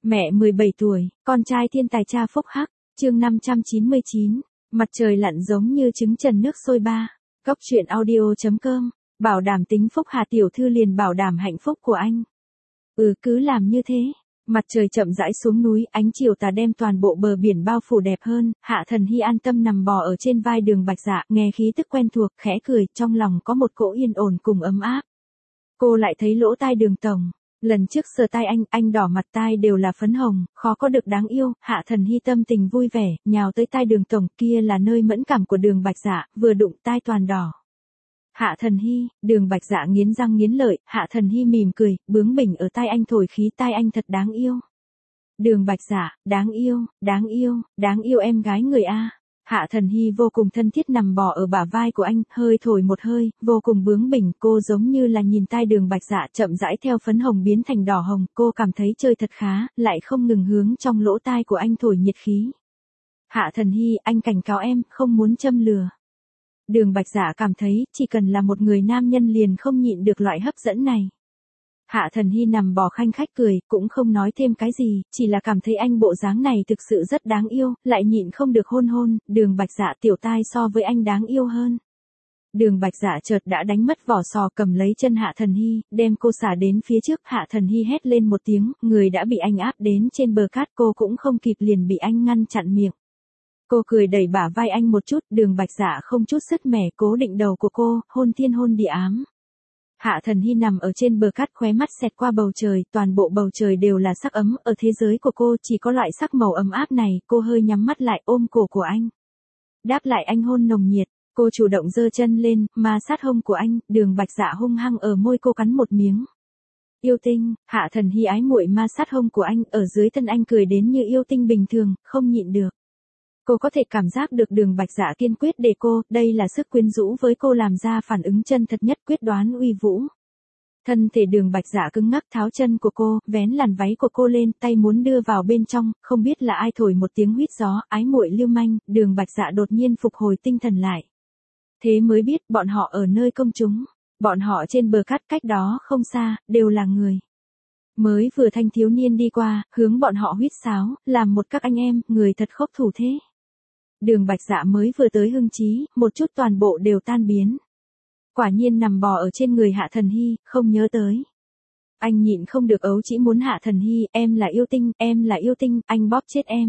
Mẹ 17 tuổi, con trai thiên tài cha phúc hắc, chương 599, mặt trời lặn giống như trứng trần nước sôi ba. Góc truyện audio.com, bảo đảm tính phúc Hà tiểu thư liền bảo đảm hạnh phúc của anh. Cứ làm như thế. Mặt trời chậm rãi xuống núi, ánh chiều tà đem toàn bộ bờ biển bao phủ đẹp hơn, Hạ Thần Hy an tâm nằm bò ở trên vai Đường Bạch Dạ, nghe khí tức quen thuộc, khẽ cười, trong lòng có một cỗ yên ổn cùng ấm áp. Cô lại thấy lỗ tai Đường tổng. Lần trước sờ tai anh đỏ mặt tai đều là phấn hồng, khó có được đáng yêu, Hạ Thần Hy tâm tình vui vẻ, nhào tới tai Đường tổng, kia là nơi mẫn cảm của Đường Bạch Dạ, vừa đụng tai toàn đỏ. Hạ Thần Hy, Đường Bạch Dạ nghiến răng nghiến lợi, Hạ Thần Hy mỉm cười, bướng bỉnh ở tai anh thổi khí tai anh thật đáng yêu. Đường Bạch Dạ, đáng yêu em gái người A. Hạ Thần Hy vô cùng thân thiết nằm bò ở bả vai của anh, hơi thổi một hơi, vô cùng bướng bỉnh, cô giống như là nhìn tai Đường Bạch Dạ chậm rãi theo phấn hồng biến thành đỏ hồng, cô cảm thấy chơi thật khá, lại không ngừng hướng trong lỗ tai của anh thổi nhiệt khí. Hạ Thần Hy, anh cảnh cáo em, không muốn châm lừa. Đường Bạch Dạ cảm thấy, chỉ cần là một người nam nhân liền không nhịn được loại hấp dẫn này. Hạ Thần Hy nằm bò khanh khách cười, cũng không nói thêm cái gì, chỉ là cảm thấy anh bộ dáng này thực sự rất đáng yêu, lại nhịn không được hôn, Đường Bạch Dạ tiểu tai so với anh đáng yêu hơn. Đường Bạch Dạ chợt đã đánh mất vỏ sò cầm lấy chân Hạ Thần Hy, đem cô xả đến phía trước, Hạ Thần Hy hét lên một tiếng, người đã bị anh áp đến trên bờ cát, cô cũng không kịp liền bị anh ngăn chặn miệng. Cô cười đẩy bả vai anh một chút, Đường Bạch Dạ không chút sứt mẻ cố định đầu của cô, hôn thiên hôn địa ám. Hạ Thần Hy nằm ở trên bờ cát khóe mắt xẹt qua bầu trời, toàn bộ bầu trời đều là sắc ấm, ở thế giới của cô chỉ có loại sắc màu ấm áp này, cô hơi nhắm mắt lại ôm cổ của anh. Đáp lại anh hôn nồng nhiệt, cô chủ động giơ chân lên, ma sát hông của anh, Đường Bạch Dạ hung hăng ở môi cô cắn một miếng. Yêu tinh, Hạ Thần Hy ái muội ma sát hông của anh, ở dưới thân anh cười đến như yêu tinh bình thường, không nhịn được. Cô có thể cảm giác được Đường Bạch Dạ kiên quyết để cô, đây là sức quyến rũ với cô làm ra phản ứng chân thật nhất quyết đoán uy vũ. Thân thể Đường Bạch Dạ cứng ngắc tháo chân của cô, vén làn váy của cô lên, tay muốn đưa vào bên trong, không biết là ai thổi một tiếng huýt gió, ái muội lưu manh, Đường Bạch Dạ đột nhiên phục hồi tinh thần lại. Thế mới biết, bọn họ ở nơi công chúng, bọn họ trên bờ cát cách đó không xa, đều là người. Mới vừa thanh thiếu niên đi qua, hướng bọn họ huýt sáo, làm một các anh em, người thật khốc thủ thế. Đường Bạch Dạ mới vừa tới hưng trí, một chút toàn bộ đều tan biến. Quả nhiên nằm bò ở trên người Hạ Thần Hy, không nhớ tới. Anh nhịn không được ấu chỉ muốn Hạ Thần Hy, em là yêu tinh, anh bóp chết em.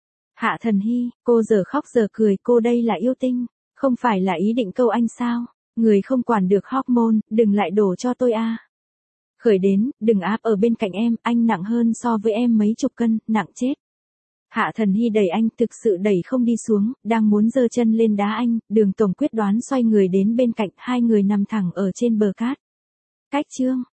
Hạ Thần Hy, cô giờ khóc giờ cười, cô đây là yêu tinh, không phải là ý định câu anh sao, người không quản được hormone, đừng lại đổ cho tôi a. Khởi đến, đừng áp ở bên cạnh em, anh nặng hơn so với em mấy chục cân, nặng chết. Hạ Thần Hy đẩy anh, thực sự đẩy không đi xuống, đang muốn giơ chân lên đá anh, Đường tổng quyết đoán xoay người đến bên cạnh, hai người nằm thẳng ở trên bờ cát. Cách chương.